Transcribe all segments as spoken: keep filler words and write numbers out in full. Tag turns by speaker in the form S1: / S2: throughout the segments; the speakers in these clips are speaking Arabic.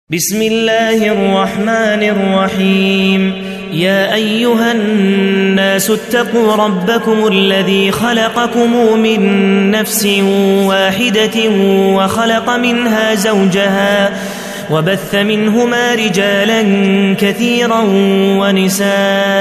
S1: بسم الله الرحمن الرحيم يا أيها الناس اتقوا ربكم الذي خلقكم من نفس واحدة وخلق منها زوجها وبث منهما رجالا كثيرا ونساء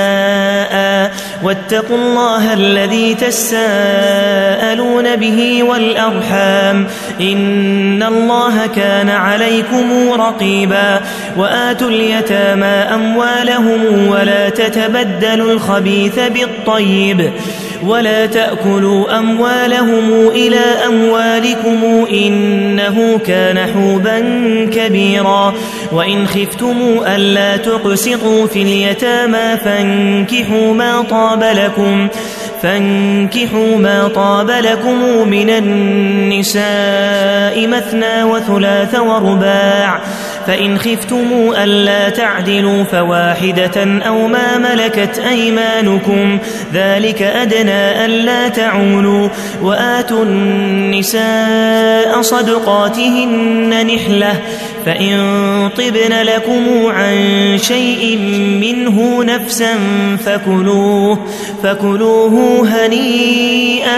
S1: واتقوا الله الذي تساءلون به والأرحام إن الله كان عليكم رقيبا وآتوا اليتامى أموالهم ولا تتبدلوا الخبيث بالطيب ولا تأكلوا أموالهم إلى أموالكم إنه كان حوبا كبيرا وإن خفتم ألا تقسطوا في اليتامى فانكحوا ما طاب لكم فانكحوا ما طاب لكم من النساء مثنى وثلاث ورباع فإن خفتم ألا تعدلوا فواحدة أو ما ملكت أيمانكم ذلك أدنى ألا تعولوا وآتوا النساء صدقاتهن نحلة فإن طبن لكم عن شيء منه نفسا فكلوه فكلوه هنيئا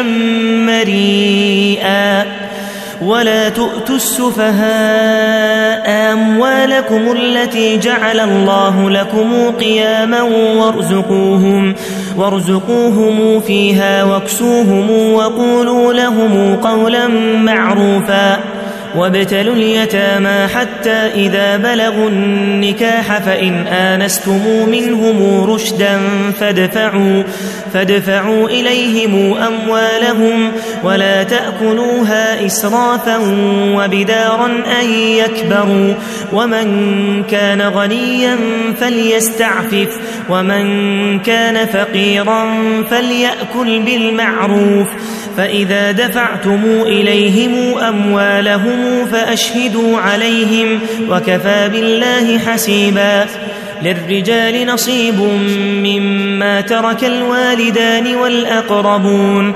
S1: مريئا ولا تؤتوا السفهاء أموالكم التي جعل الله لكم قياما وارزقوهم, وارزقوهم فيها واكسوهم وقولوا لهم قولا معروفا وابتلوا اليتامى حتى إذا بلغوا النكاح فإن آنستم منهم رشدا فادفعوا, فادفعوا إليهم أموالهم ولا تأكلوها إسرافا وبدارا أن يكبروا ومن كان غنيا فليستعفف ومن كان فقيرا فليأكل بالمعروف فإذا دفعتم إليهم أموالهم فأشهدوا عليهم وكفى بالله حسيبا للرجال نصيب مما ترك الوالدان والأقربون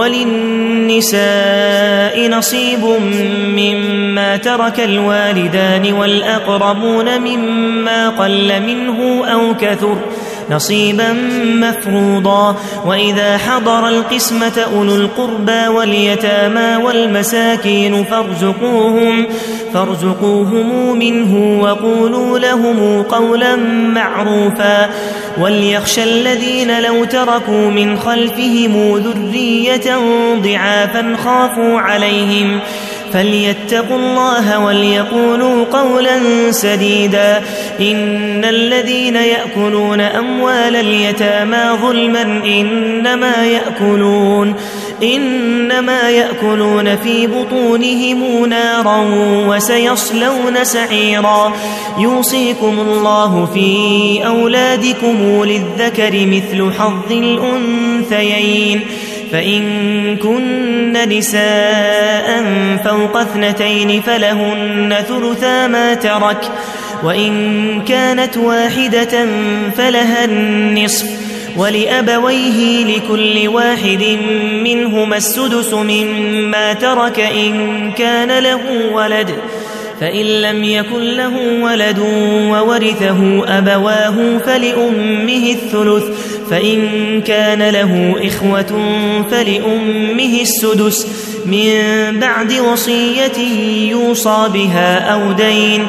S1: وللنساء نصيب مما ترك الوالدان والأقربون مما قل منه أو كثر نصيبا مفروضا وإذا حضر القسمة أولو القربى واليتامى والمساكين فارزقوهم, فارزقوهم منه وقولوا لهم قولا معروفا وليخشى الذين لو تركوا من خلفهم ذرية ضعافا خافوا عليهم فليتقوا الله وليقولوا قولا سديدا إن الذين يأكلون أموال اليتامى ظلما إنما يأكلون إنما يأكلون في بطونهم نارا وسيصلون سعيرا يوصيكم الله في أولادكم للذكر مثل حظ الأنثيين فإن كن نساء فوق اثنتين فلهن ثلثا ما ترك وإن كانت واحدة فلها النصف ولأبويه لكل واحد منهما السدس مما ترك إن كان له ولد فإن لم يكن له ولد وورثه أبواه فلأمه الثلث فإن كان له إخوة فلأمه السدس من بعد وصية يوصى بها أو دين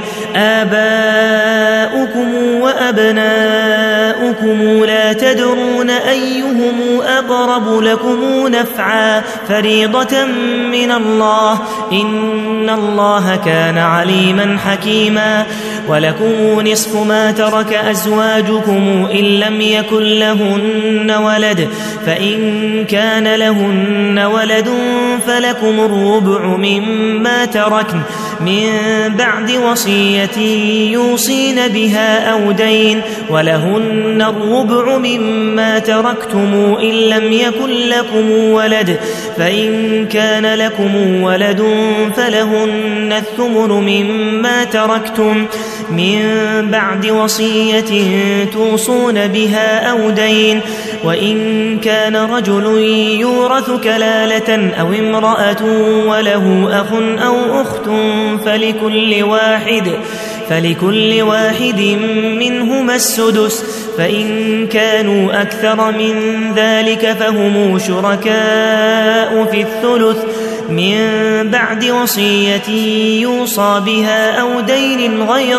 S1: آباؤكم وأبناؤكم لا تدرون أيهم أقرب لكم نفعا فريضة من الله إن الله كان عليما حكيما ولكم نصف ما ترك أزواجكم إن لم يكن لهن ولد فإن كان لهن ولد فلكم الربع مما تركن من بعد وصية يوصين بها أو دين ولهن الربع مما تركتم إن لم يكن لكم ولد فإن كان لكم ولد فلهن الثمن مما تركتم من بعد وصية توصون بها أو دين وإن كان رجل يورث كلالة أو امرأة وله أخ أو أخت فلكل واحد فلكل واحد منهما السدس فإن كانوا أكثر من ذلك فهم شركاء في الثلث من بعد وصية يوصى بها أو دين غير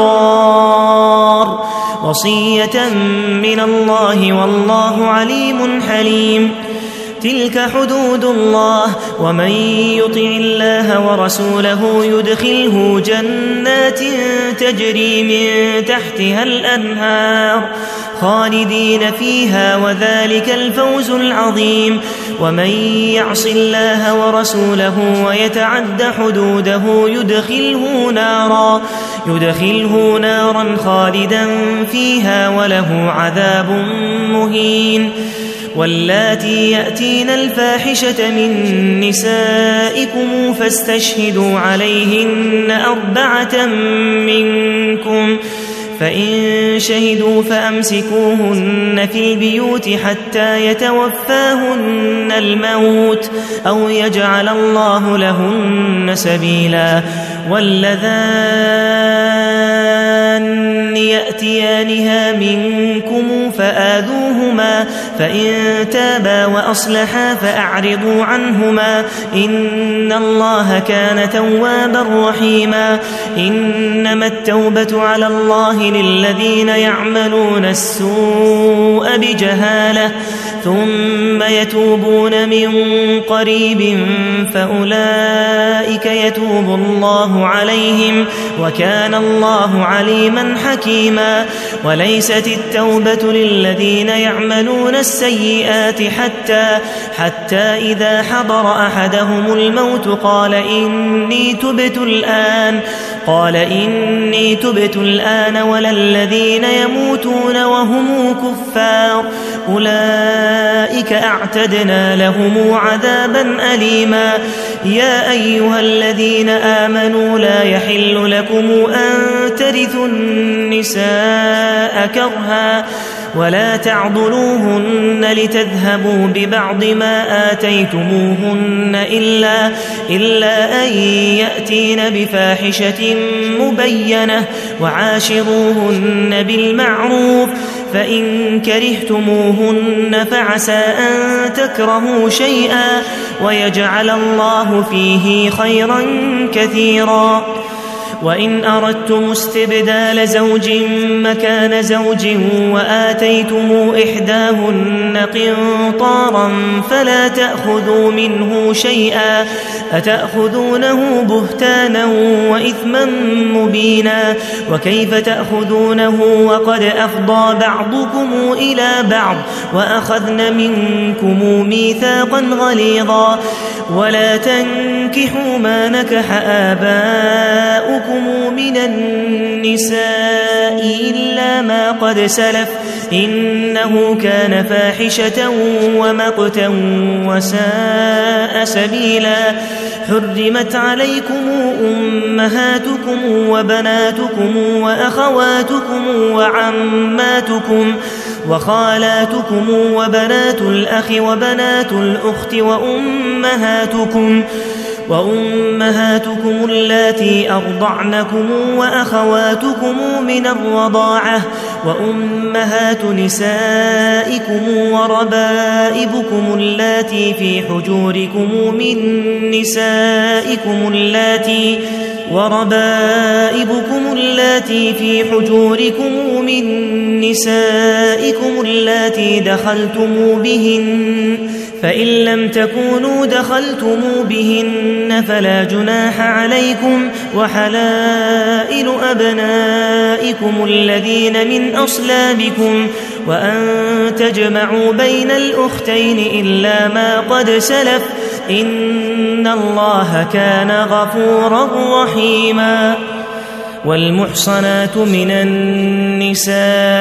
S1: مضار وصية من الله والله عليم حليم. تلك حدود الله ومن يطع الله ورسوله يدخله جنات تجري من تحتها الأنهار خالدين فيها وذلك الفوز العظيم. ومن يعص الله ورسوله ويتعد حدوده يدخله نارا يدخله نارا خالدا فيها وله عذاب مهين. واللاتي يأتين الفاحشة من نسائكم فاستشهدوا عليهن أربعة منكم فإن شهدوا فأمسكوهن في البيوت حتى يتوفاهن الموت أو يجعل الله لهن سبيلا. واللذان يأتيانها منكم فآذوهما فإن تابا وأصلحا فأعرضوا عنهما إن الله كان توابا رحيما. إنما التوبة على الله للذين يعملون السوء بجهالة ثم يتوبون من قريب فأولئك يتوب الله عليهم وكان الله عليما حكيما. وليست التوبة للذين يعملون السيئات حتى حتى إذا حضر أحدهم الموت قال إني تبت الآن قال إني تبت الآن ولا الذين يموتون وهم كفار أولئك أعتدنا لهم عذابا أليما. يا أيها الذين آمنوا لا يحل لكم أن ترثوا النساء كرها ولا تعضلوهن لتذهبوا ببعض ما آتيتموهن إلا, إلا أن يأتين بفاحشة مبينة وعاشروهن بالمعروف فإن كرهتموهن فعسى أن تكرهوا شيئا ويجعل الله فيه خيرا كثيرا. وإن أردتم استبدال زوج مكان زوج وآتيتم إحداهن قنطارا فلا تأخذوا منه شيئا أتأخذونه بهتانا وإثما مبينا. وكيف تأخذونه وقد أفضى بعضكم إلى بعض وأخذن منكم ميثاقا غليظا. ولا تنكحوا ما نكح آباؤكم من النساء إلا ما قد سلف إنه كان فاحشة ومقتا وساء سبيلا. حرمت عليكم أمهاتكم وبناتكم وأخواتكم وعماتكم وخالاتكم وبنات الأخ وبنات الأخت وأمهاتكم وأمهاتكم اللاتي أرضعنكم وأخواتكم من الرضاعة وأمهات نسائكم وربائبكم اللاتي في حجوركم من نسائكم اللاتي وربائبكم اللاتي في حجوركم من نسائكم اللاتي دخلتم بهن فإن لم تكونوا دخلتم بهن فلا جناح عليكم وحلائل أبنائكم الذين من أصلابكم وأن تجمعوا بين الأختين إلا ما قد سلف إن الله كان غفورا رحيما. والمحصنات من النساء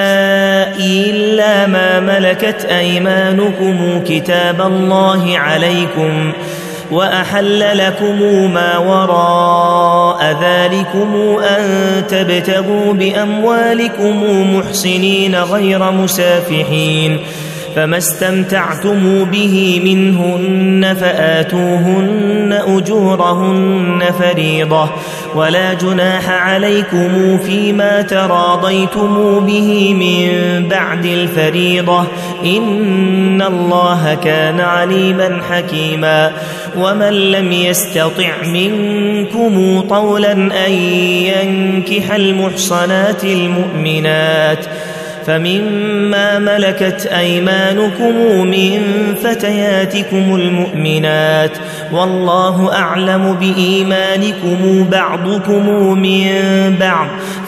S1: إلا ما ملكت أيمانكم كتاب الله عليكم وأحل لكم ما وراء ذلكم أن تبتغوا بأموالكم محسنين غير مسافحين فما استمتعتم به منهن فآتوهن أجورهن فريضة ولا جناح عليكم فيما تراضيتم به من بعد الفريضة إن الله كان عليما حكيما ومن لم يستطع منكم طولا أن ينكح المحصنات المؤمنات فمما ملكت أيمانكم من فتياتكم المؤمنات والله أعلم بإيمانكم بعضكم من بعض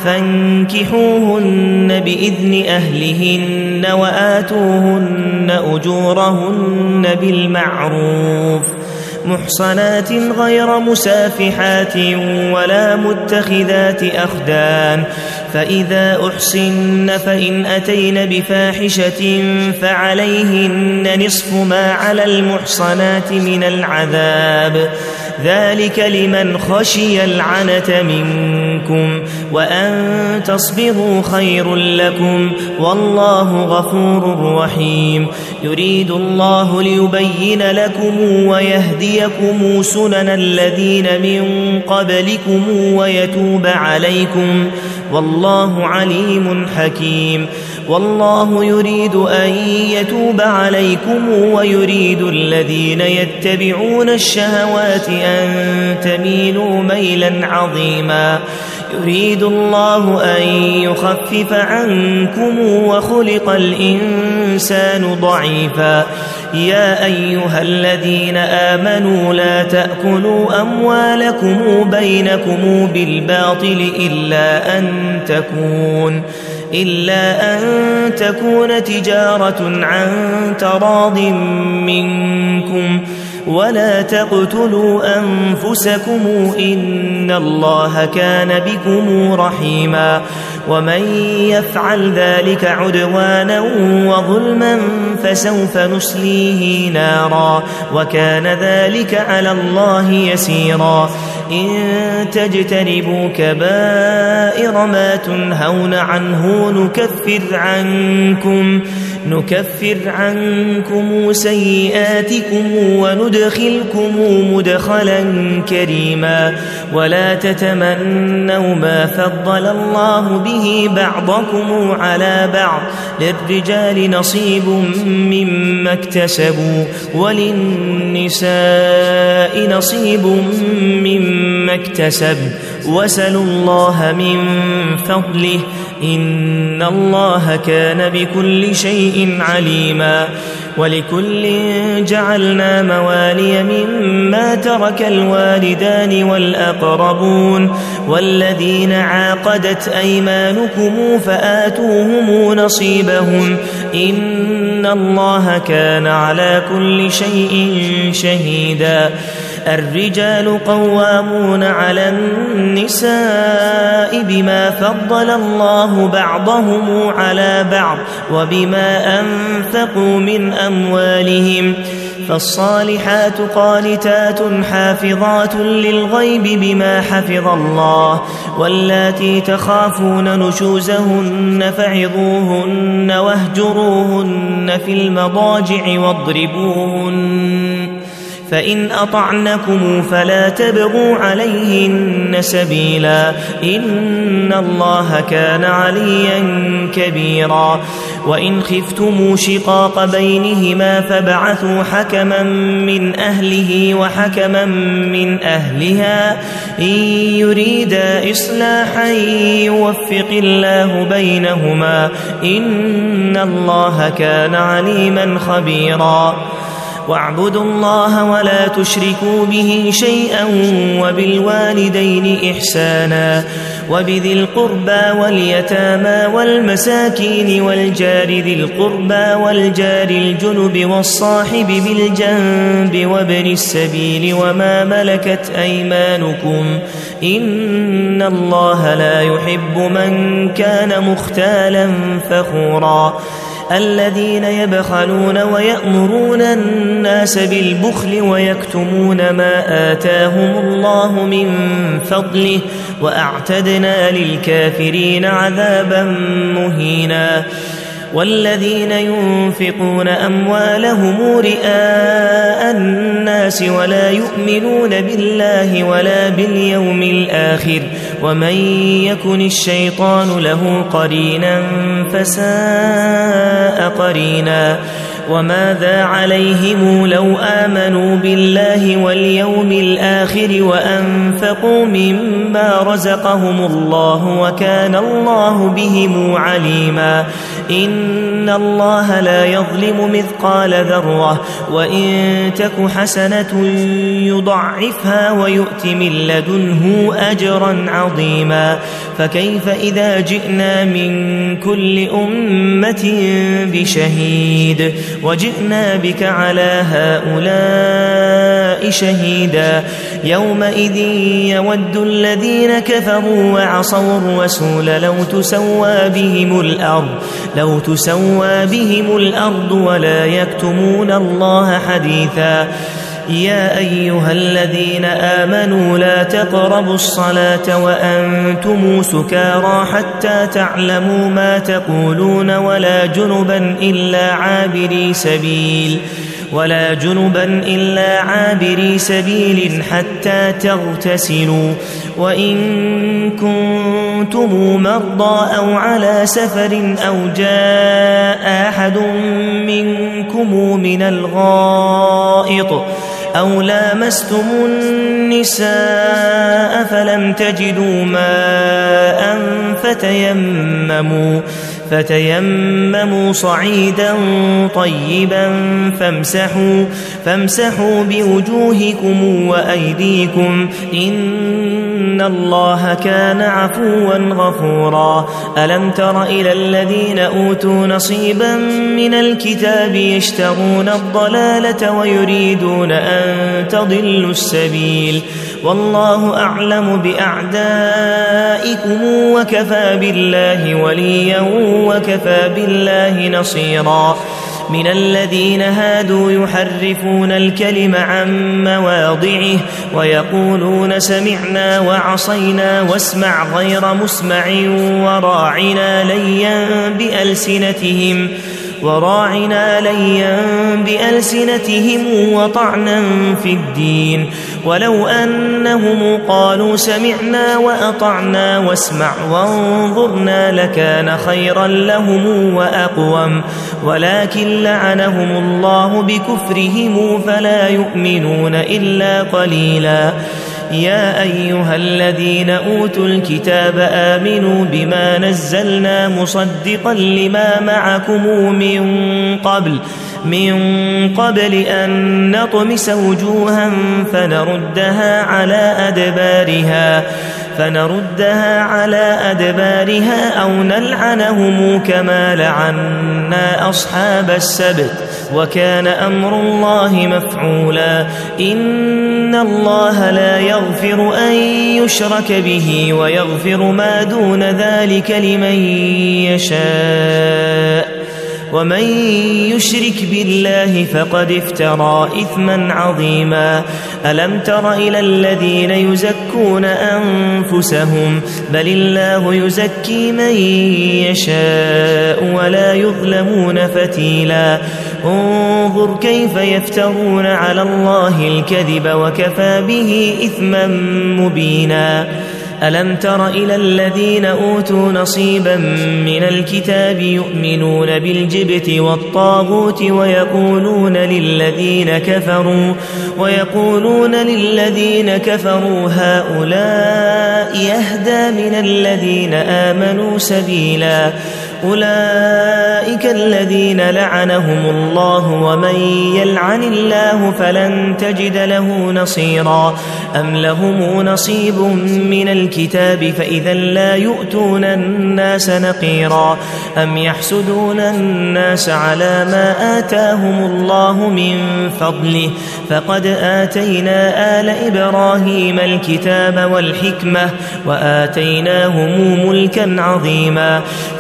S1: فانكحوهن بإذن أهلهن وآتوهن أجورهن بالمعروف محصنات غير مسافحات ولا متخذات أخدان فإذا أحصن فإن أتين بفاحشة فعليهن نصف ما على المحصنات من العذاب ذلك لمن خشي العنة منكم وأن تصبروا خير لكم والله غفور رحيم يريد الله ليبين لكم ويهديكم سنن الذين من قبلكم ويتوب عليكم والله عليم حكيم والله يريد أن يتوب عليكم ويريد الذين يتبعون الشهوات أن تميلوا ميلا عظيما يريد الله أن يخفف عنكم وخلق الإنسان ضعيفا يا أيها الذين آمنوا لا تأكلوا أموالكم بينكم بالباطل إلا أن تكون إلا أن تكون تجارة عن تراض منكم ولا تقتلوا أنفسكم إن الله كان بكم رحيما ومن يفعل ذلك عدوانا وظلما فسوف نصليه نارا وكان ذلك على الله يسيرا إن تجتنبوا كبائر ما تنهون عنه نكفر عنكم نكفر عنكم سيئاتكم وندخلكم مدخلا كريما ولا تتمنوا ما فضل الله به بعضكم على بعض للرجال نصيب مما اكتسبوا وللنساء نصيب مما اكتسب واسألوا الله من فضله إن الله كان بكل شيء عليما ولكل جعلنا موالي مما ترك الوالدان والأقربون والذين عاقدت أيمانكم فآتوهم نصيبهم إن الله كان على كل شيء شهيدا الرجال قوامون على النساء بما فضل الله بعضهم على بعض وبما أنفقوا من أموالهم فالصالحات قانتات حافظات للغيب بما حفظ الله واللاتي تخافون نشوزهن فعظوهن واهجروهن في المضاجع واضربوهن فإن أطعنكم فلا تبغوا عليهن سبيلا إن الله كان عليا كبيرا وإن خفتم شقاق بينهما فابعثوا حكما من أهله وحكما من أهلها إن يريدا إصلاحا يوفق الله بينهما إن الله كان عليما خبيرا واعبدوا الله ولا تشركوا به شيئا وبالوالدين إحسانا وبذي القربى واليتامى والمساكين والجار ذي القربى والجار الجنب والصاحب بالجنب وابن السبيل وما ملكت أيمانكم إن الله لا يحب من كان مختالا فخورا الذين يبخلون ويأمرون الناس بالبخل ويكتمون ما آتاهم الله من فضله وأعتدنا للكافرين عذابا مهينا والذين ينفقون أموالهم رئاء الناس ولا يؤمنون بالله ولا باليوم الآخر ومن يكن الشيطان له قرينا فساء قرينا وماذا عليهم لو آمنوا بالله واليوم الآخر وأنفقوا مما رزقهم الله وكان الله بهم عليما إن الله لا يظلم مثقال ذرة وإن تك حسنة يضعفها ويؤت من لدنه أجرا عظيما فكيف إذا جئنا من كل أمة بشهيد وجئنا بك على هؤلاء شهيدا يومئذ يود الذين كفروا وعصوا الرسول لو تسوى بهم الأرض لو تسوى بهم الأرض ولا يكتمون الله حديثا يا أيها الذين آمنوا لا تقربوا الصلاة وأنتم سكارى حتى تعلموا ما تقولون ولا جنبا إلا عابري سبيل ولا جنبا إلا عابري سبيل حتى تغتسلوا وإن كنتم مرضى أو على سفر أو جاء أحد منكم من الغائط أو لامستم النساء فلم تجدوا ماء فتيمموا فتيمموا صعيدا طيبا فامسحوا فامسحوا بوجوهكم وأيديكم إن الله كان عفوا غفورا ألم تر إلى الذين أوتوا نصيبا من الكتاب يشترون الضلالة ويريدون أن تضلوا السبيل والله أعلم بأعدائكم وكفى بالله وليا وكفى بالله نصيرا من الذين هادوا يحرفون الكلم عن مواضعه ويقولون سمعنا وعصينا واسمع غير مسمع وراعنا ليا بألسنتهم وراعنا ليا بألسنتهم وطعنا في الدين ولو أنهم قالوا سمعنا وأطعنا واسمع وانظرنا لكان خيرا لهم وأقوم ولكن لعنهم الله بكفرهم فلا يؤمنون إلا قليلا يا أيها الذين أوتوا الكتاب آمنوا بما نزلنا مصدقا لما معكم من قبل من قبل أن نطمس وجوها فنردها على أدبارها فنردها على أدبارها أو نلعنهم كما لعنا أصحاب السبت وكان أمر الله مفعولا إن الله لا يغفر أن يشرك به ويغفر ما دون ذلك لمن يشاء ومن يشرك بالله فقد افترى إثما عظيما ألم تر إلى الذين يزكون أنفسهم بل الله يزكي من يشاء ولا يظلمون فتيلا انظر كيف يفترون على الله الكذب وكفى به إثما مبينا ألم تر إلى الذين أوتوا نصيبا من الكتاب يؤمنون بالجبت والطاغوت ويقولون للذين كفروا ويقولون للذين كفروا هؤلاء يهدى من الذين آمنوا سبيلا أولئك الذين لعنهم الله ومن يلعن الله فلن تجد له نصيرا أم لهم نصيب من الكتاب فإذا لا يؤتون الناس نقيرا أم يحسدون الناس على ما آتاهم الله من فضله فقد آتينا آل إبراهيم الكتاب والحكمة وآتيناهم ملكا عظيما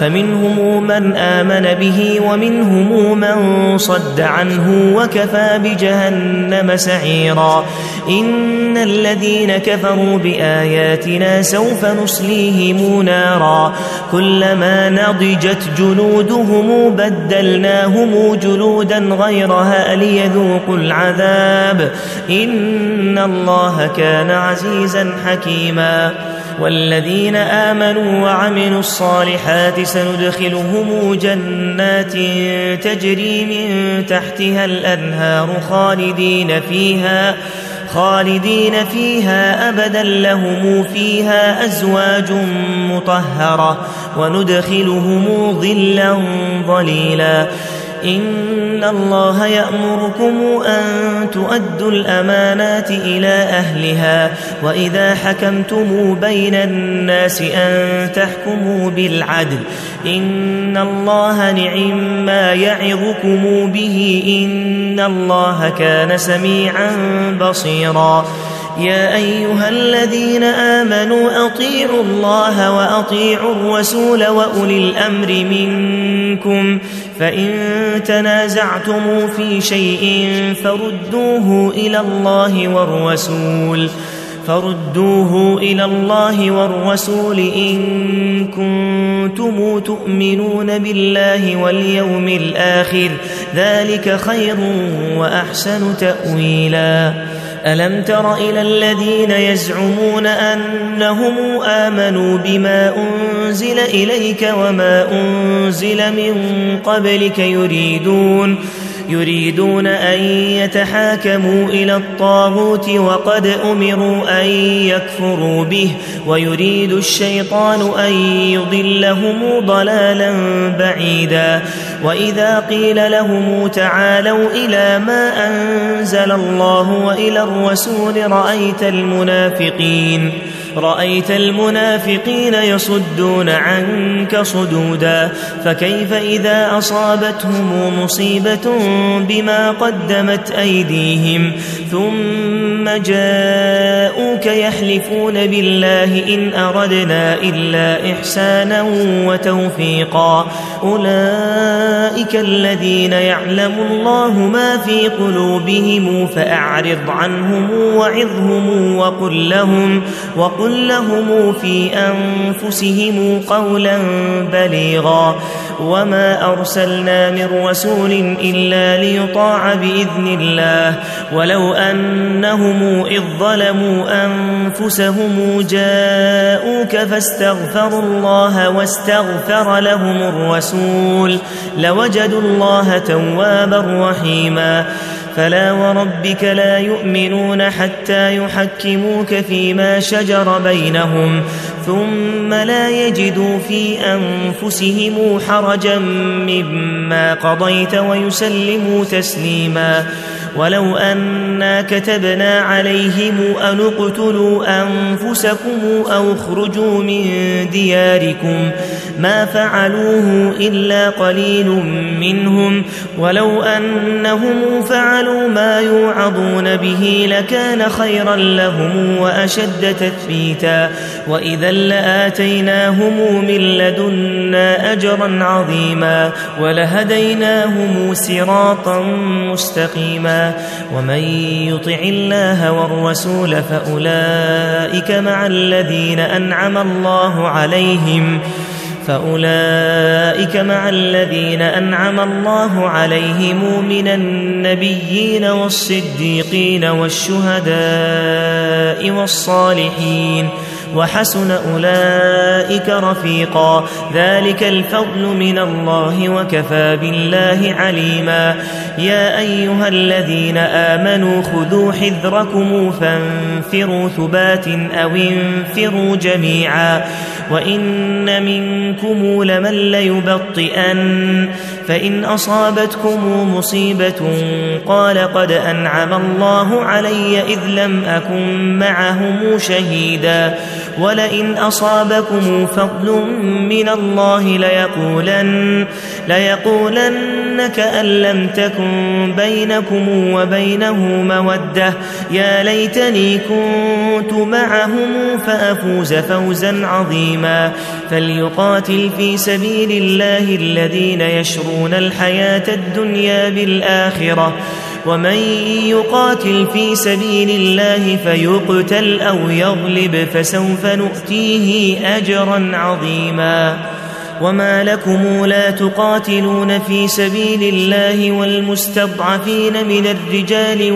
S1: فمنهم من آمن به ومنهم من صد عنه وكفى بجهنم سعيرا إن الذين كفروا بآياتنا سوف نصليهم نارا كلما نضجت جلودهم بدلناهم جلودا غيرها ليذوقوا العذاب إن الله كان عزيزا حكيما والذين آمنوا وعملوا الصالحات سندخلهم جنات تجري من تحتها الأنهار خالدين فيها خالدين فيها أبدا لهم فيها أزواج مطهرة وندخلهم ظلا ظليلا إن الله يأمركم أن تؤدوا الأمانات إلى أهلها وإذا حكمتم بين الناس أن تحكموا بالعدل إن الله نعم ما يعظكم به إن الله كان سميعا بصيرا يا أيها الذين آمنوا أطيعوا الله وأطيعوا الرسول وأولي الأمر منكم فإن تنازعتم في شيء فردوه إلى الله والرسول فردوه إلى الله والرسول إن كنتم تؤمنون بالله واليوم الآخر ذلك خير وأحسن تأويلا ألم تر إلى الذين يزعمون أنهم آمنوا بما أنزل إليك وما أنزل من قبلك يريدون يريدون أن يتحاكموا إلى الطاغوت وقد أمروا أن يكفروا به ويريد الشيطان أن يضلهم ضلالا بعيدا وإذا قيل لهم تعالوا إلى ما أنزل الله وإلى الرسول رأيت المنافقين رأيت المنافقين يصدون عنك صدودا فكيف إذا أصابتهم مصيبة بما قدمت أيديهم ثم جاءوك يحلفون بالله إن أردنا إلا إحسانا وتوفيقا أولئك الذين يعلم الله ما في قلوبهم فأعرض عنهم وعظهم وقل لهم وقل لهم في أنفسهم قولا بليغا وما أرسلنا من رسول إلا ليطاع بإذن الله ولو أنهم إذ ظلموا أنفسهم جاءوك فاستغفروا الله واستغفر لهم الرسول لوجدوا الله توابا رحيما فلا وربك لا يؤمنون حتى يحكموك فيما شجر بينهم ثم لا يجدوا في أنفسهم حرجا مما قضيت ويسلموا تسليما ولو أنا كتبنا عليهم أن اقتلوا أنفسكم أو اخرجوا من دياركم ما فعلوه إلا قليل منهم ولو أنهم فعلوا ما يوعظون به لكان خيرا لهم وأشد تثبيتا وإذا لآتيناهم من لدنا أجرا عظيما ولهديناهم صراطا مستقيما ومن يطع الله والرسول فأولئك مع الذين أنعم الله عليهم فأولئك مع الذين أنعم الله عليهم من النبيين والصديقين والشهداء والصالحين وحسن أولئك رفيقا ذلك الفضل من الله وكفى بالله عليما يا أيها الذين آمنوا خذوا حذركم فانفروا ثبات أو انفروا جميعا وإن منكم لمن ليبطئن فإن أصابتكم مصيبة قال قد أنعم الله علي إذ لم أكن معهم شهيدا ولئن أصابكم فضل من الله ليقولن, ليقولن كأن لم تكن بينكم وبينه مودة يا ليتني كنت معهم فأفوز فوزا عظيما. فليقاتل في سبيل الله الذين يشرون الحياة الدنيا بالآخرة ومن يقاتل في سبيل الله فيقتل أو يغلب فسوف نؤتيه أجرا عظيما. وما لكم لا تقاتلون في سبيل الله والمستضعفين من الرجال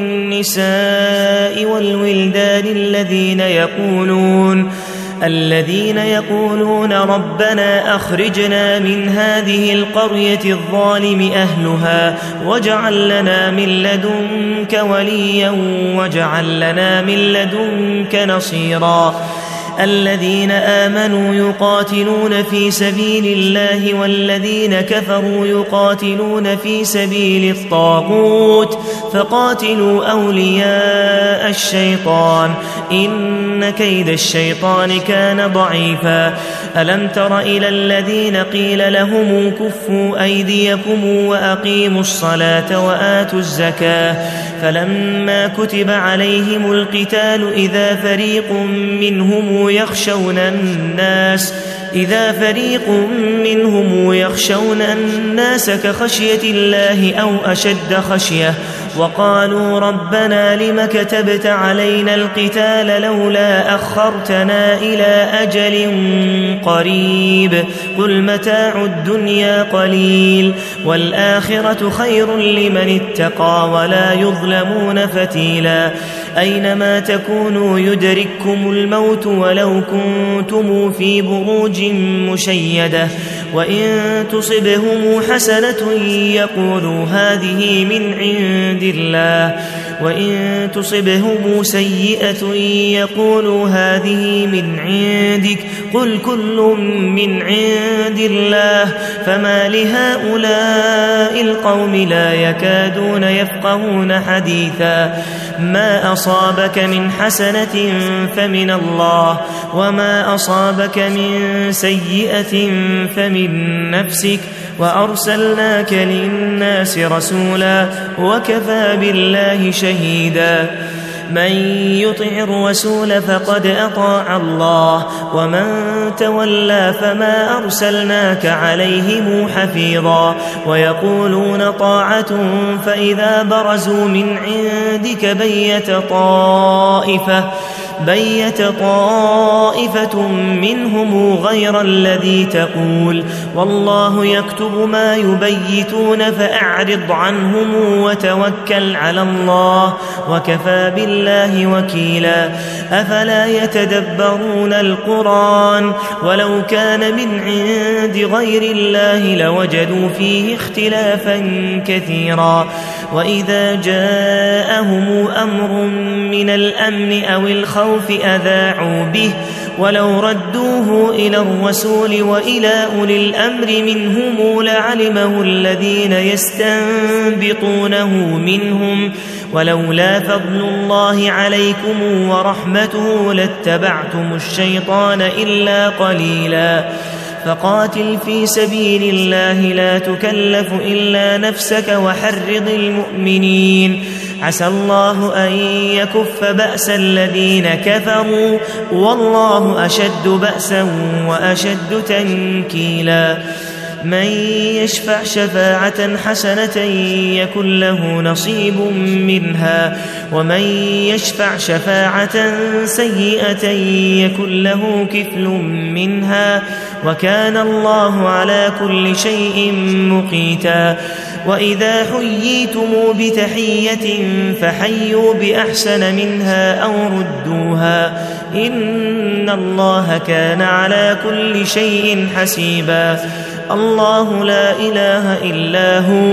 S1: والنساء والولدان الذين يقولون الذين يقولون ربنا أخرجنا من هذه القرية الظالم أهلها واجعل لنا من لدنك وليا واجعل لنا من لدنك نصيرا. الذين آمنوا يقاتلون في سبيل الله والذين كفروا يقاتلون في سبيل الطاغوت فقاتلوا أولياء الشيطان إن كيد الشيطان كان ضعيفا. ألم تر إلى الذين قيل لهم كفوا أيديكم وأقيموا الصلاة وآتوا الزكاة فلما كتب عليهم القتال إذا فريق منهم يخشون الناس إذا فريق منهم يخشون الناس كخشية الله أو أشد خشية وقالوا ربنا لم كتبت علينا القتال لولا أخرتنا إلى أجل قريب قل متاع الدنيا قليل والآخرة خير لمن اتقى ولا يظلمون فتيلا. أينما تكونوا يدرككم الموت ولو كنتم في بروج مشيدة وإن تصبهم حسنة يقولوا هذه من عند الله وإن تصبهم سيئة يقولوا هذه من عندك قل كل من عند الله فما لهؤلاء القوم لا يكادون يفقهون حديثا. ما أصابك من حسنة فمن الله وما أصابك من سيئة فمن نفسك وأرسلناك للناس رسولا وكفى بالله شهيدا. من يطع الرسول فقد أطاع الله ومن تولى فما أرسلناك عليهم حفيظا. ويقولون طاعة فإذا برزوا من عندك بيت طائفة بيت طائفة منهم غير الذي تقول والله يكتب ما يبيتون فأعرض عنهم وتوكل على الله وكفى بالله وكيلا. أفلا يتدبرون القرآن ولو كان من عند غير الله لوجدوا فيه اختلافا كثيرا. وإذا جاءهم أمر من الأمن أو الخوف أذاعوا به ولو ردوه إلى الرسول وإلى أولي الأمر منهم لعلمه الذين يستنبطونه منهم ولولا فضل الله عليكم ورحمته لاتبعتم الشيطان إلا قليلا. فقاتل في سبيل الله لا تكلف إلا نفسك وحرض المؤمنين عسى الله أن يكف بأس الذين كفروا والله أشد بأسا وأشد تنكيلا. من يشفع شفاعة حسنة يكن له نصيب منها ومن يشفع شفاعة سيئة يكن له كفل منها وكان الله على كل شيء مقيتا. وإذا حييتم بتحية فحيوا بأحسن منها أو ردوها إن الله كان على كل شيء حسيبا. الله لا إله إلا هو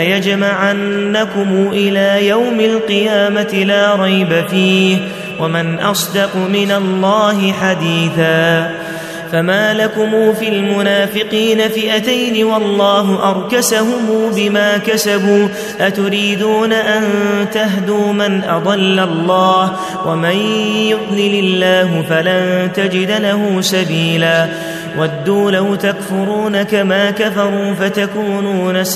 S1: ليجمعنكم إلى يوم القيامة لا ريب فيه ومن أصدق من الله حديثا. فما لكم في المنافقين فئتين والله أركسهم بما كسبوا أتريدون أن تهدوا من أضل الله ومن يضلل الله فلن تجد له سبيلا ودوا لو تكفرون كما كفروا فتكونون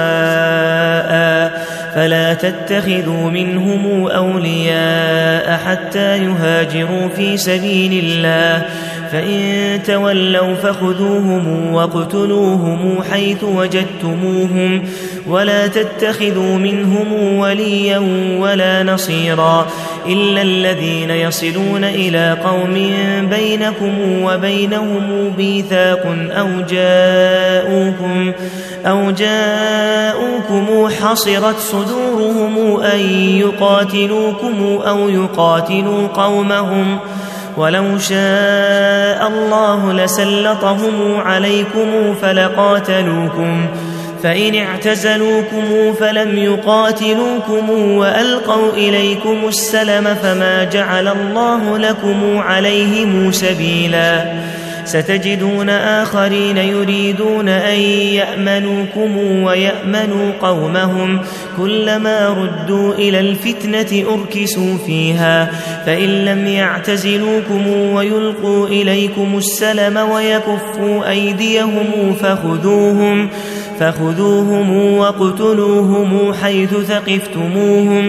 S1: سواء فلا تتخذوا منهم أولياء حتى يهاجروا في سبيل الله فإن تولوا فخذوهم واقتلوهم حيث وجدتموهم ولا تتخذوا منهم وليا ولا نصيرا إلا الذين يصلون إلى قوم بينكم وبينهم ميثاق أو جاءوكم أو جاءوكم حصرت صدورهم أن يقاتلوكم أو يقاتلوا قومهم ولو شاء الله لسلطهم عليكم فلقاتلوكم فإن اعتزلوكم فلم يقاتلوكم وألقوا إليكم السلم فما جعل الله لكم عليهم سبيلا ستجدون آخرين يريدون أن يأمنوكم ويأمنوا قومهم كلما ردوا إلى الفتنة أركسوا فيها فإن لم يعتزلوكم ويلقوا إليكم السلم ويكفوا أيديهم فخذوهم فخذوهم واقتلوهم حيث ثقفتموهم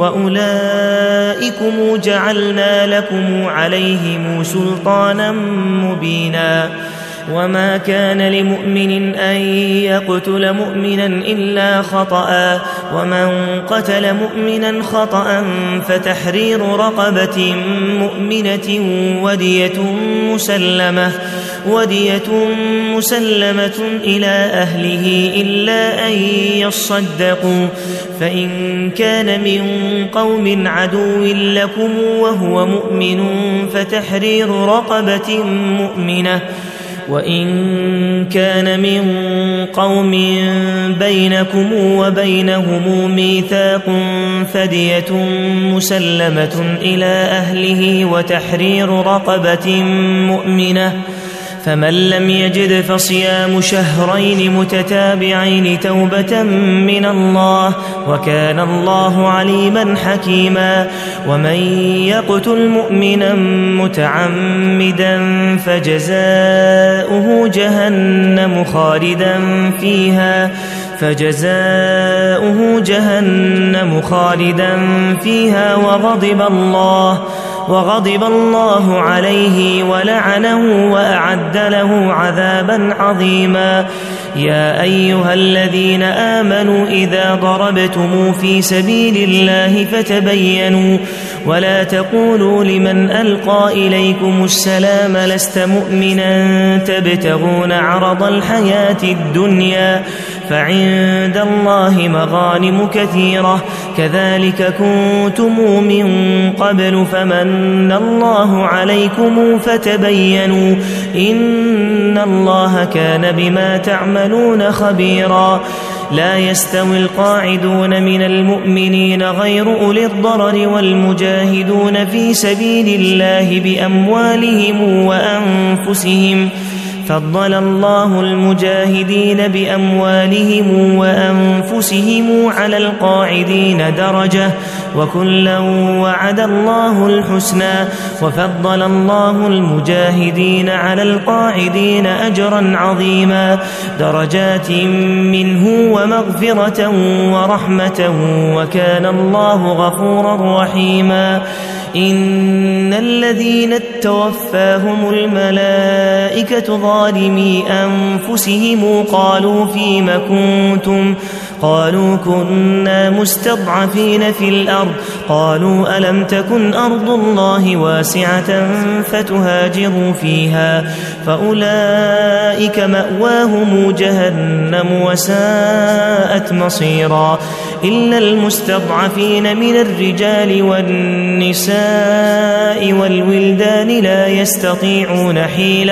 S1: وأولئكم جعلنا لكم عليهم سلطانا مبينا وما كان لمؤمن أن يقتل مؤمنا إلا خطأ ومن قتل مؤمنا خطأ فتحرير رقبة مؤمنة ودية مسلمة ودية مسلمة إلى أهله إلا أن يصدقوا فإن كان من قوم عدو لكم وهو مؤمن فتحرير رقبة مؤمنة وإن كان من قوم بينكم وبينهم ميثاق فدية مسلمة إلى أهله وتحرير رقبة مؤمنة فمن لم يجد فصيام شهرين متتابعين توبة من الله وكان الله عليما حكيما ومن يقتل مؤمنا متعمدا فجزاؤه جهنم خالدا فيها فجزاؤه جهنم خالدا فيها وغضب الله وغضب الله عليه ولعنه وأعد له عذابا عظيما يا أيها الذين آمنوا إذا ضربتم في سبيل الله فتبينوا ولا تقولوا لمن ألقى إليكم السلام لست مؤمنا تبتغون عرض الحياة الدنيا فعند الله مغانم كثيرة كذلك كنتم من قبل فمن الله عليكم فتبينوا إن الله كان بما تعملون خبيرا لا يستوي القاعدون من المؤمنين غير أولي الضرر والمجاهدون في سبيل الله بأموالهم وأنفسهم فضل الله المجاهدين بأموالهم وأنفسهم على القاعدين درجة وكلا وعد الله الحسنى وفضل الله المجاهدين على القاعدين أجرا عظيما درجات منه ومغفرة ورحمة وكان الله غفورا رحيما إن الذين توفاهم الملائكة ظالمي أنفسهم قالوا فيم كنتم قالوا كنا مستضعفين في الأرض قالوا ألم تكن أرض الله واسعة فتهاجروا فيها فأولئك مأواهم جهنم وساءت مصيرا إلا المستضعفين من الرجال والنساء والولدان لا يستطيعون حيلة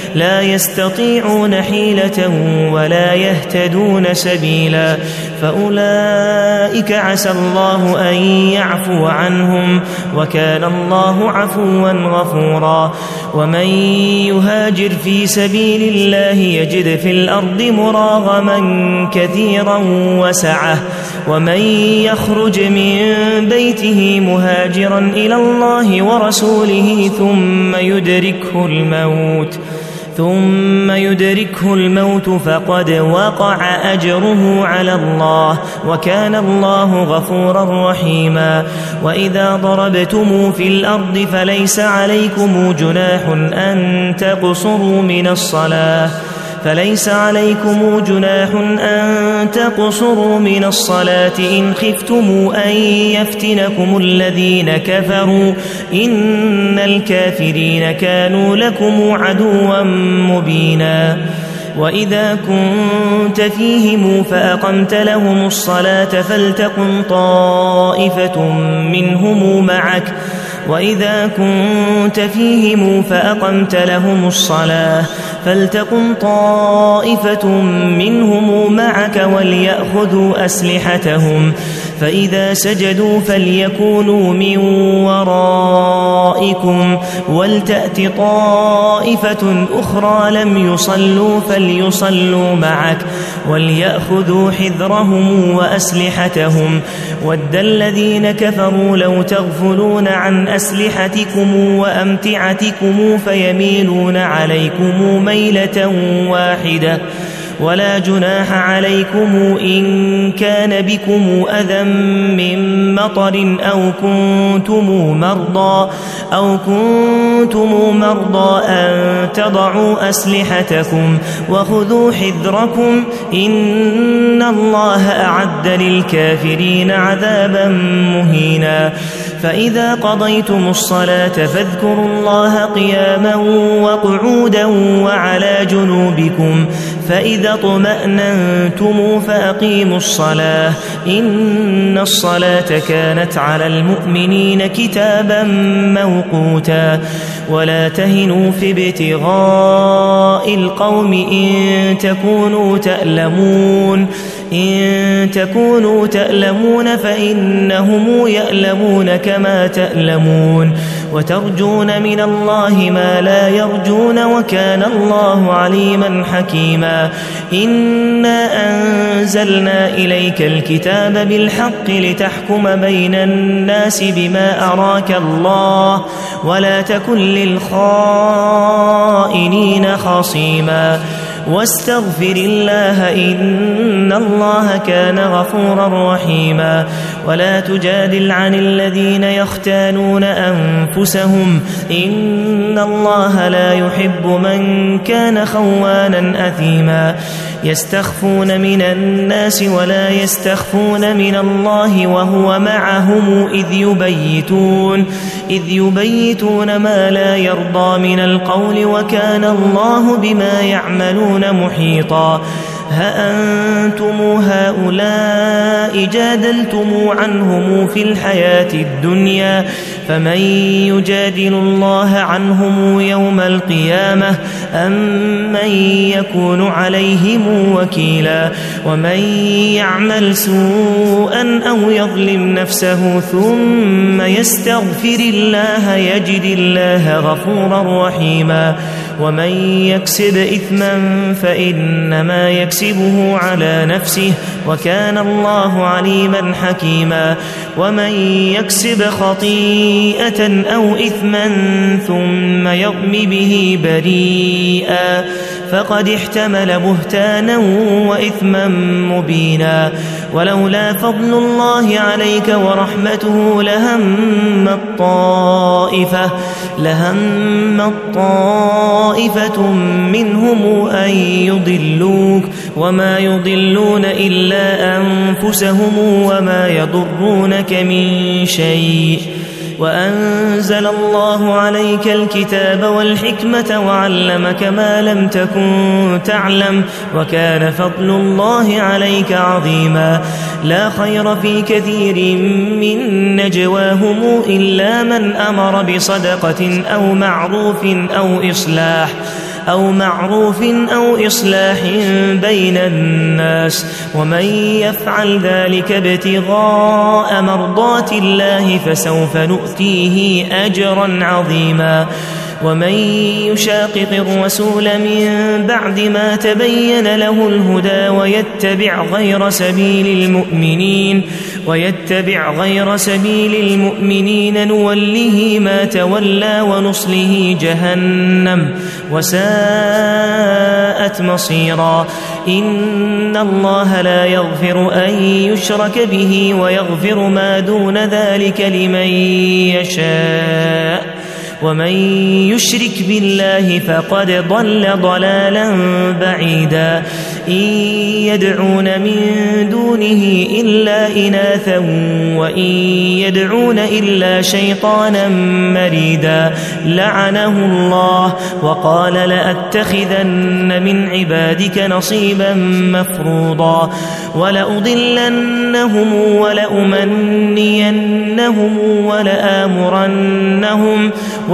S1: لا يستطيعون حيلة ولا يهتدون سبيلا فأولئك عسى الله أن يعفو عنهم وكان الله عفوا غفورا ومن يهاجر في سبيل الله يجد في الأرض مراغما كثيرا وسعة ومن يخرج من بيته مهاجرا إلى الله ورسوله ثم يدركه الموت ثم يدركه الموت فقد وقع أجره على الله وكان الله غفورا رحيما وإذا ضربتم في الأرض فليس عليكم جناح أن تقصروا من الصلاة فليس عليكم جناح أن تقصروا من الصلاة إن خفتم أن يفتنكم الذين كفروا إن الكافرين كانوا لكم عدوا مبينا وإذا كنت فيهم فأقمت لهم الصلاة فلتقم طائفة منهم معك وإذا كنت فيهم فأقمت لهم الصلاة فلتقم طائفة منهم معك وليأخذوا أسلحتهم فإذا سجدوا فليكونوا من ورائكم ولتأت طائفة أخرى لم يصلوا فليصلوا معك وليأخذوا حذرهم وأسلحتهم ود الذين كفروا لو تغفلون عن أسلحتكم وأمتعتكم فيميلون عليكم ميلة واحدة ولا جناح عليكم إن كان بكم أذى من مطر أو كنتم مرضى أو كنتم مرضى أن تضعوا أسلحتكم وخذوا حذركم إن الله أعد للكافرين عذابا مهينا فإذا قضيتم الصلاة فاذكروا الله قياما وقعودا وعلى جنوبكم فإذا اطمأننتم فأقيموا الصلاة إن الصلاة كانت على المؤمنين كتابا موقوتا ولا تهنوا في ابتغاء القوم إن تكونوا تألمون إن تكونوا تألمون فإنهم يألمون كما تألمون وترجون من الله ما لا يرجون وكان الله عليما حكيما إنا أنزلنا إليك الكتاب بالحق لتحكم بين الناس بما أراك الله ولا تكن للخائنين خصيما واستغفر الله إن الله كان غفورا رحيما ولا تجادل عن الذين يختانون أنفسهم إن الله لا يحب من كان خوانا أثيما يستخفون من الناس ولا يستخفون من الله وهو معهم إذ يبيتون إذ يبيتون ما لا يرضى من القول وكان الله بما يعملون محيطا ها أنتم هؤلاء جادلتم عنهم في الحياة الدنيا فمن يجادل الله عنهم يوم القيامة أم من يكون عليهم وكيلا ومن يعمل سوءا أو يظلم نفسه ثم يستغفر الله يجد الله غفورا رحيما ومن يكسب إثما فإنما يكسبه على نفسه وكان الله عليما حكيما ومن يكسب خطيئة أو إثما ثم يرم به بريئا فقد احتمل بهتانا وإثما مبينا ولولا فضل الله عليك ورحمته لهم الطائفة لهم الطائفة منهم أن يضلوك وما يضلون إلا أنفسهم وما يضرونك من شيء وأنزل الله عليك الكتاب والحكمة وعلمك ما لم تكن تعلم وكان فضل الله عليك عظيما لا خير في كثير من نجواهم إلا من أمر بصدقة أو معروف أو إصلاح أو معروف أو إصلاح بين الناس، ومن يفعل ذلك ابتغاء مرضات الله فسوف نؤتيه أجرا عظيما. ومن يشاقق الرسول من بعد ما تبين له الهدى ويتبع غير سبيل المؤمنين ويتبع غير سبيل المؤمنين نوله ما تولى ونصله جهنم وساءت مصيرا. إن الله لا يغفر أن يشرك به ويغفر ما دون ذلك لمن يشاء، ومن يشرك بالله فقد ضل ضلالا بعيدا. إن يدعون من دونه إلا إناثا وإن يدعون إلا شيطانا مريدا لعنه الله وقال لأتخذن من عبادك نصيبا مفروضا ولأضلنهم ولأمنينهم ولآمرنهم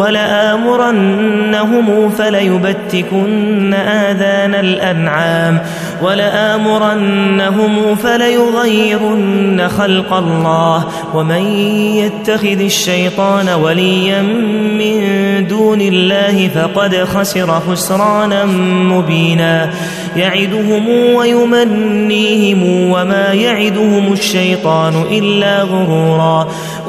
S1: ولآمرنهم فليبتكن آذان الأنعام ولآمرنهم فليغيرن خلق الله. ومن يتخذ الشيطان وليا من دون الله فقد خسر خسرانا مبينا. يعدهم ويمنيهم وما يعدهم الشيطان إلا غرورا.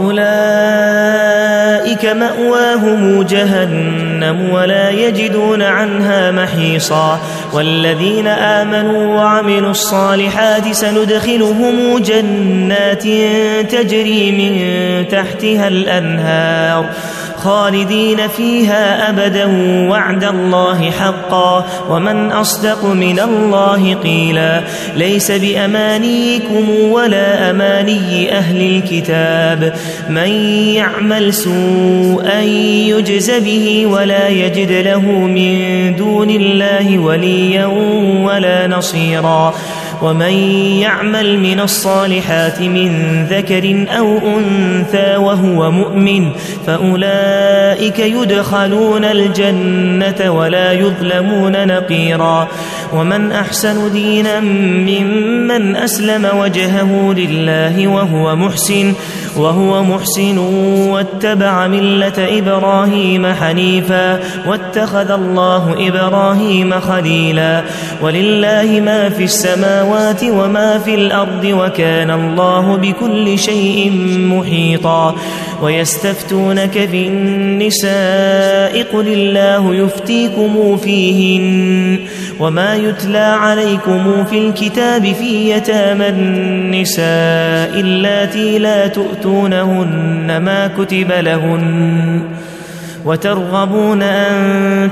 S1: أولئك مأواهم جهنم ولا يجدون عنها محيصا. والذين آمنوا وعملوا الصالحات سندخلهم جنات تجري من تحتها الأنهار خالدين فيها أبدا وعد الله حقا ومن أصدق من الله قيلا. ليس بأمانيكم ولا أماني أهل الكتاب من يعمل سوءا يجز به ولا يجد له من دون الله وليا ولا نصيرا. ومن يعمل من الصالحات من ذكر أو أنثى وهو مؤمن فأولئك يدخلون الجنة ولا يظلمون نقيرا. ومن أحسن دينا ممن أسلم وجهه لله وهو محسن وهو محسن واتبع ملة إبراهيم حنيفا واتخذ الله إبراهيم خليلا. ولله ما في السماوات وما في الأرض وكان الله بكل شيء محيطا. ويستفتونك في النساء قل الله يفتيكم فيهن وما يتلى عليكم في الكتاب في يتامى النساء اللاتي لا تؤتونهن ما كتب لهن وترغبون أن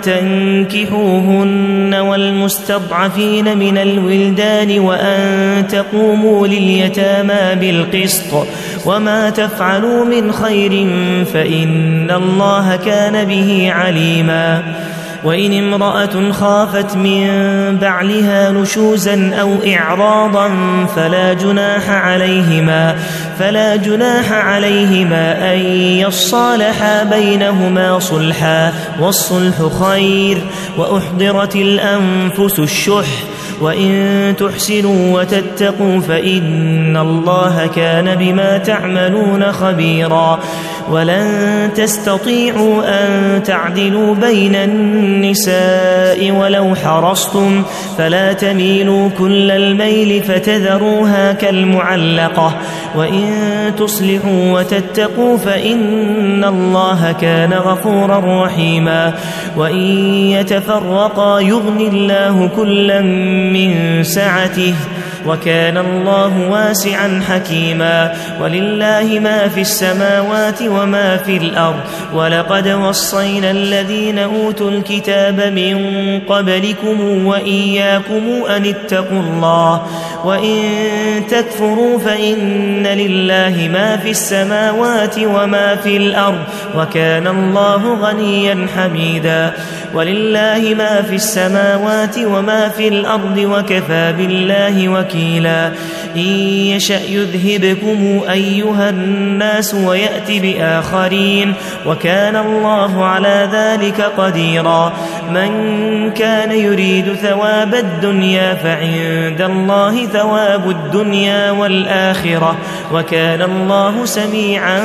S1: تنكحوهن والمستضعفين من الولدان وأن تقوموا لليتامى بالقسط وما تفعلوا من خير فإن الله كان به عليما. وإن امرأة خافت من بعلها نشوزا أو إعراضا فلا جناح عليهما فلا جناح عليهما أن يصالحا بينهما صلحا والصلح خير وأحضرت الأنفس الشح وإن تحسنوا وتتقوا فإن الله كان بما تعملون خبيرا. ولن تستطيعوا أن تعدلوا بين النساء ولو حرصتم فلا تميلوا كل الميل فتذروها كالمعلقة وإن تصلحوا وتتقوا فإن الله كان غفورا رحيما. وإن يتفرقا يغن الله كلا من سعته وكان الله واسعا حكيما. ولله ما في السماوات وما في الأرض ولقد وصينا الذين أوتوا الكتاب من قبلكم وإياكم أن اتقوا الله وإن تكفروا فإن لله ما في السماوات وما في الأرض وكان الله غنيا حميدا. ولله ما في السماوات وما في الأرض وكفى بالله وكيلا. إن يشأ يذهبكم أيها الناس ويأت بآخرين وكان الله على ذلك قديرا من كان يريد ثواب الدنيا فعند الله ثواب الدنيا والآخرة وكان الله سميعا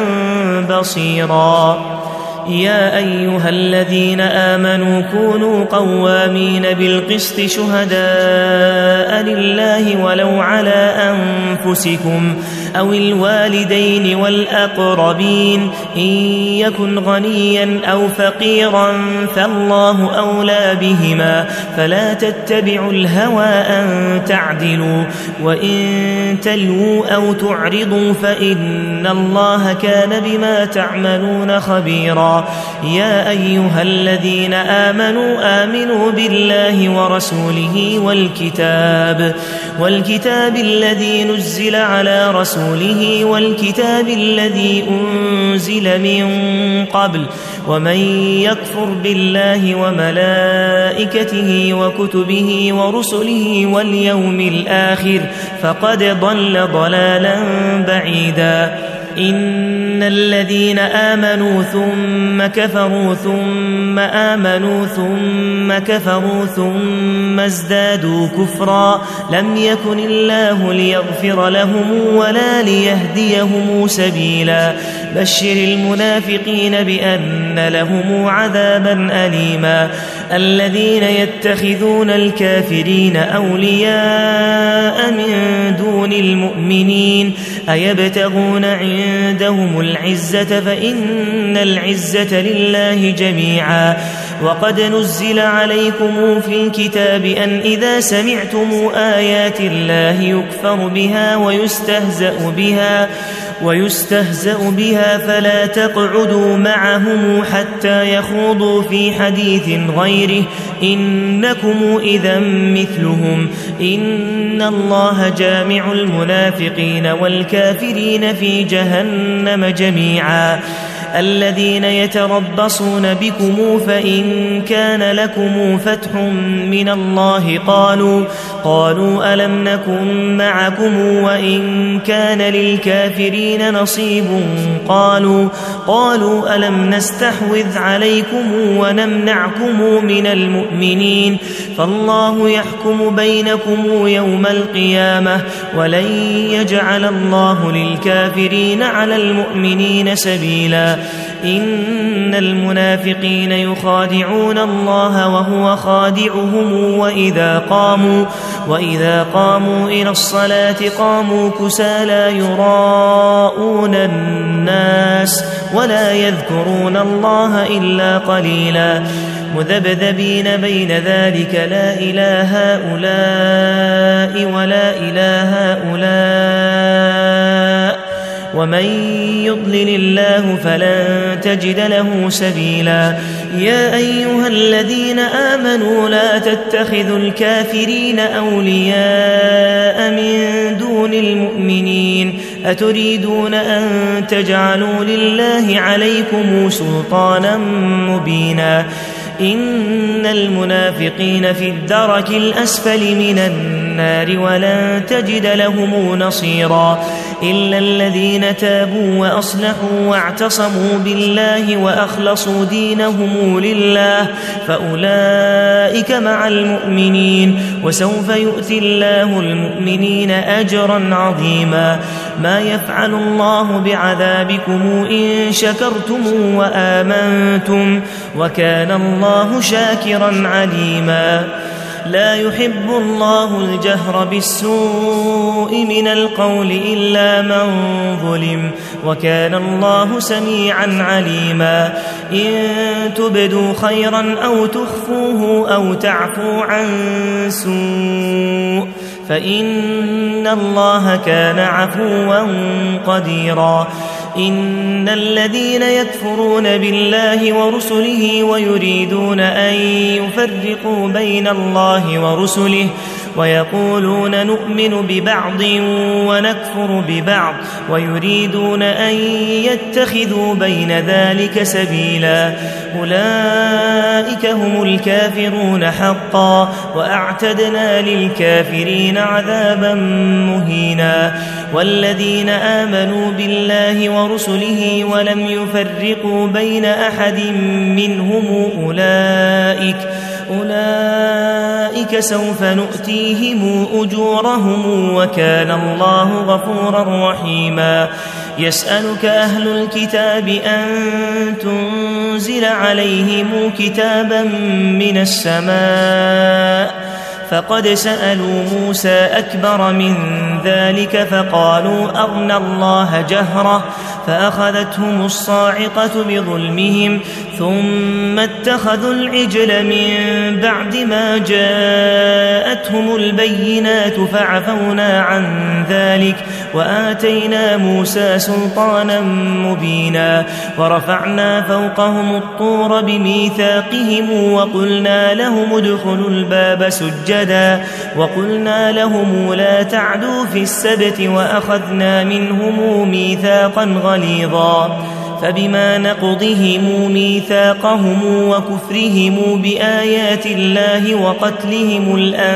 S1: بصيرا يا أيها الذين آمنوا كونوا قوامين بالقسط شهداء لله ولو على أنفسكم أو الوالدين والأقربين إن يكن غنيا أو فقيرا فالله أولى بهما فلا تتبعوا الهوى أن تعدلوا وإن تلووا أو تعرضوا فإن الله كان بما تعملون خبيرا يا أيها الذين آمنوا آمنوا بالله ورسوله والكتاب والكتاب الذي نزل على رسوله والكتاب الذي أنزل من قبل ومن يكفر بالله وملائكته وكتبه ورسله واليوم الآخر فقد ضل ضلالا بعيدا إن الذين آمنوا ثم كفروا ثم آمنوا ثم كفروا ثم ازدادوا كفرا لم يكن الله ليغفر لهم ولا ليهديهم سبيلا بشر المنافقين بأن لهم عذابا أليما الذين يتخذون الكافرين أولياء من دون المؤمنين أيبتغون عندهم العزة فإن العزة لله جميعا وقد نزل عليكم في الكتاب أن إذا سمعتم آيات الله يكفر بها ويستهزأ بها ويستهزأ بها فلا تقعدوا معهم حتى يخوضوا في حديث غيره إنكم إذا مثلهم إن الله جامع المنافقين والكافرين في جهنم جميعا الذين يتربصون بكم فإن كان لكم فتح من الله قالوا قالوا ألم نكن معكم وإن كان للكافرين نصيب قالوا قالوا ألم نستحوذ عليكم ونمنعكم من المؤمنين فالله يحكم بينكم يوم القيامة ولن يجعل الله للكافرين على المؤمنين سبيلا إن المنافقين يخادعون الله وهو خادعهم وإذا قاموا وإذا قاموا إلى الصلاة قاموا كسالى يراءون الناس ولا يذكرون الله إلا قليلا مذبذبين بين ذلك لا إله هؤلاء ولا إله هؤلاء ومن يضلل الله فلن تجد له سبيلا يا أيها الذين آمنوا لا تتخذوا الكافرين أولياء من دون المؤمنين أتريدون أن تجعلوا لله عليكم سلطانا مبينا إن المنافقين في الدرك الأسفل من النار ولن تجد لهم نصيرا إلا الذين تابوا وأصلحوا واعتصموا بالله وأخلصوا دينهم لله فأولئك مع المؤمنين وسوف يؤتي الله المؤمنين أجرا عظيما ما يفعل الله بعذابكم إن شكرتم وآمنتم وكان الله شاكرا عليما لا يحب الله الجهر بالسوء من القول إلا من ظلم وكان الله سميعا عليما إن تبدوا خيرا أو تخفوه أو تعفو عن سوء فإن الله كان عفوا قديرا إن الذين يكفرون بالله ورسله ويريدون أن يفرقوا بين الله ورسله ويقولون نؤمن ببعض ونكفر ببعض ويريدون أن يتخذوا بين ذلك سبيلا أولئك هم الكافرون حقا وأعتدنا للكافرين عذابا مهينا والذين آمنوا بالله ورسله ولم يفرقوا بين أحد منهم أولئك أولئك سوف نؤتيهم أجورهم وكان الله غفورا رحيما يسألك أهل الكتاب أن تنزل عليهم كتابا من السماء فقد سألوا موسى أكبر من ذلك فقالوا أرنا الله جهرة فأخذتهم الصاعقة بظلمهم ثم اتخذوا العجل من بعد ما جاءتهم البينات فعفونا عن ذلك وآتينا موسى سلطانا مبينا ورفعنا فوقهم الطور بميثاقهم وقلنا لهم ادخلوا الباب سجدا وقلنا لهم لا تعدوا في السبت وأخذنا منهم ميثاقا غليظا فبما نقضهم ميثاقهم وكفرهم بآيات الله وقتلهم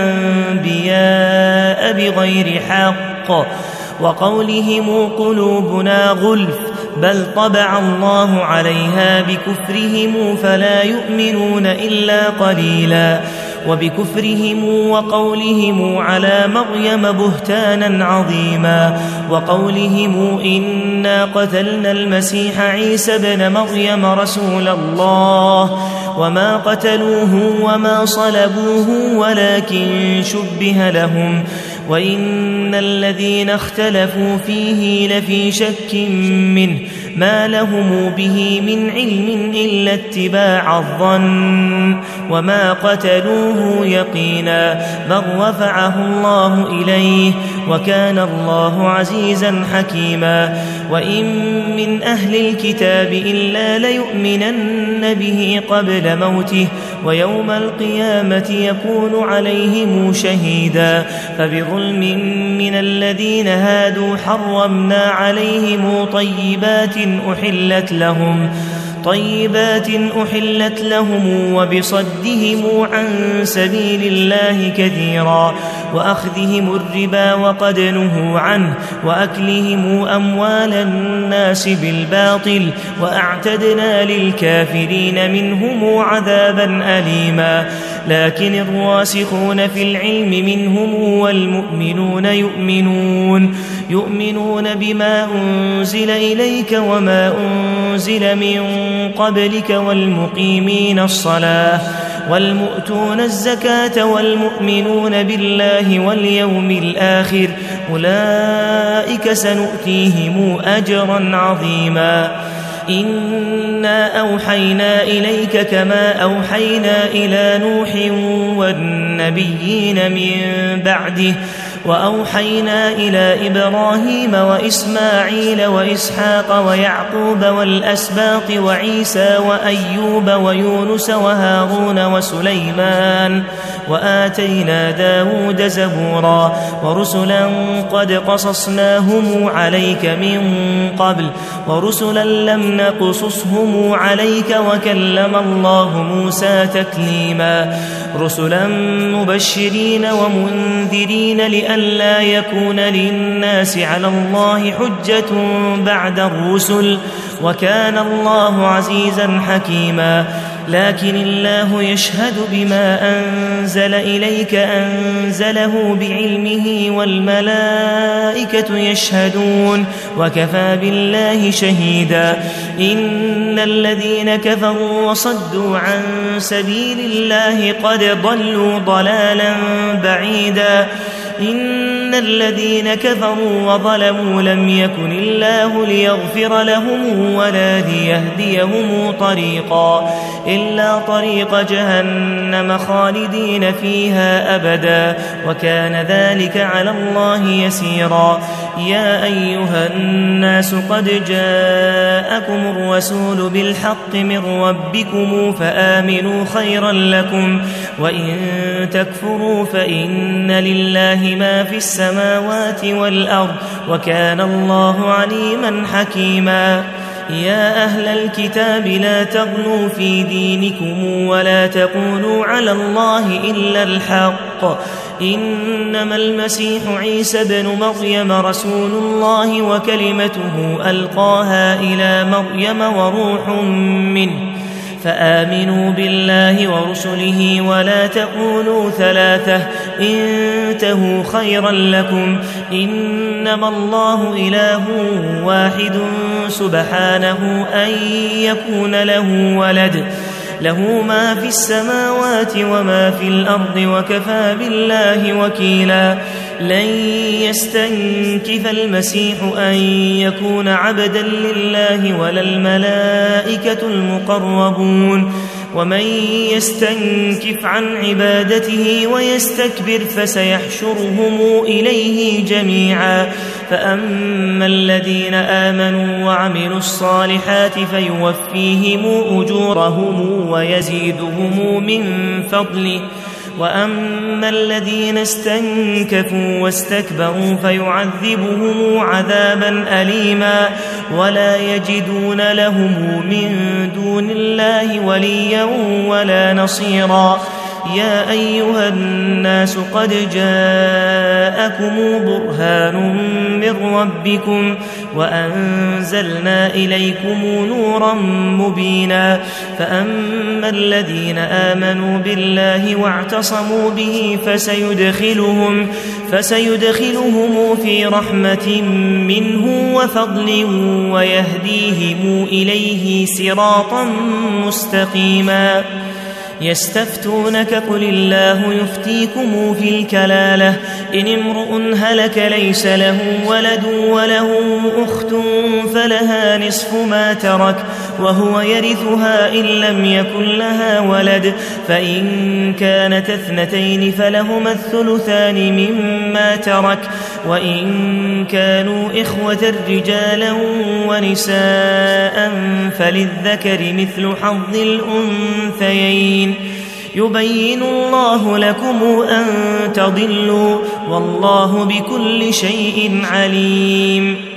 S1: الأنبياء بغير حق وقولهم قلوبنا غلف بل طبع الله عليها بكفرهم فلا يؤمنون إلا قليلا وبكفرهم وقولهم على مريم بهتانا عظيما وقولهم إنا قتلنا المسيح عيسى ابن مريم رسول الله وما قتلوه وما صلبوه ولكن شبه لهم وإن الذين اختلفوا فيه لفي شك منه ما لهم به من علم إلا اتباع الظن وما قتلوه يقينا بل رفعه الله إليه وكان الله عزيزا حكيما وإن من أهل الكتاب إلا ليؤمنن به قبل موته ويوم القيامة يكون عليهم شهيدا فبظلم من الذين هادوا حرمنا عليهم طيبات أحلت لهم طيبات أحلت لهم وبصدهم عن سبيل الله كثيرا وأخذهم الربا وقد نهوا عنه وأكلهم أموال الناس بالباطل وأعتدنا للكافرين منهم عذابا أليما لكن الراسخون في العلم منهم والمؤمنون يؤمنون يؤمنون بما أنزل إليك وما أنزل من قبلك والمقيمين الصلاة والمؤتون الزكاة والمؤمنون بالله واليوم الآخر أولئك سنؤتيهم أجرا عظيما إنا أوحينا إليك كما أوحينا إلى نوح والنبيين من بعده وأوحينا إلى إبراهيم وإسماعيل وإسحاق ويعقوب والأسباط وعيسى وأيوب ويونس وهارون وسليمان وآتينا داود زبورا ورسلا قد قصصناهم عليك من قبل ورسلا لم نقصصهم عليك وكلم الله موسى تكليما رسلا مبشرين ومنذرين لئلا يكون للناس على الله حجة بعد الرسل وكان الله عزيزا حكيما لكن الله يشهد بما أنزل إليك أنزله بعلمه والملائكة يشهدون وكفى بالله شهيدا إن الذين كفروا وصدوا عن سبيل الله قد ضلوا ضلالا بعيدا إن الذين كفروا وظلموا لم يكن الله ليغفر لهم ولا ليهديهم طريقا إلا طريق جهنم خالدين فيها أبدا وكان ذلك على الله يسيرا يا أيها الناس قد جاءكم الرسول بالحق من ربكم فآمنوا خيرا لكم وإن تكفروا فإن لله ما في السماوات والأرض وكان الله عليما حكيما يا أهل الكتاب لا تغلوا في دينكم ولا تقولوا على الله إلا الحق إنما المسيح عيسى بن مريم رسول الله وكلمته ألقاها إلى مريم وروح منه فآمنوا بالله ورسله ولا تقولوا ثلاثة انتهوا خيرا لكم إنما الله إله واحد سبحانه أن يكون له ولد له ما في السماوات وما في الأرض وكفى بالله وكيلا لن يستنكف المسيح أن يكون عبدا لله ولا الملائكة المقربون ومن يستنكف عن عبادته ويستكبر فسيحشرهم إليه جميعا فأما الذين آمنوا وعملوا الصالحات فيوفيهم أجورهم ويزيدهم من فضله وأما الذين استنكفوا واستكبروا فيعذبهم عذابا أليما ولا يجدون لهم من دون الله وليا ولا نصيرا يا أيها الناس قد جاءكم برهان من ربكم وأنزلنا إليكم نورا مبينا فأما الذين آمنوا بالله واعتصموا به فسيدخلهم, فسيدخلهم في رحمة منه وفضل ويهديهم إليه صراطا مستقيما يستفتونك قل الله يفتيكم في الكلالة إن امرؤ هلك ليس له ولد وله أخت فلها نصف ما ترك وهو يرثها إن لم يكن لها ولد فإن كانت اثنتين فلهما الثلثان مما ترك وإن كانوا إخوة رجالا ونساء فللذكر مثل حظ الأنثيين يبين الله لكم أن تضلوا والله بكل شيء عليم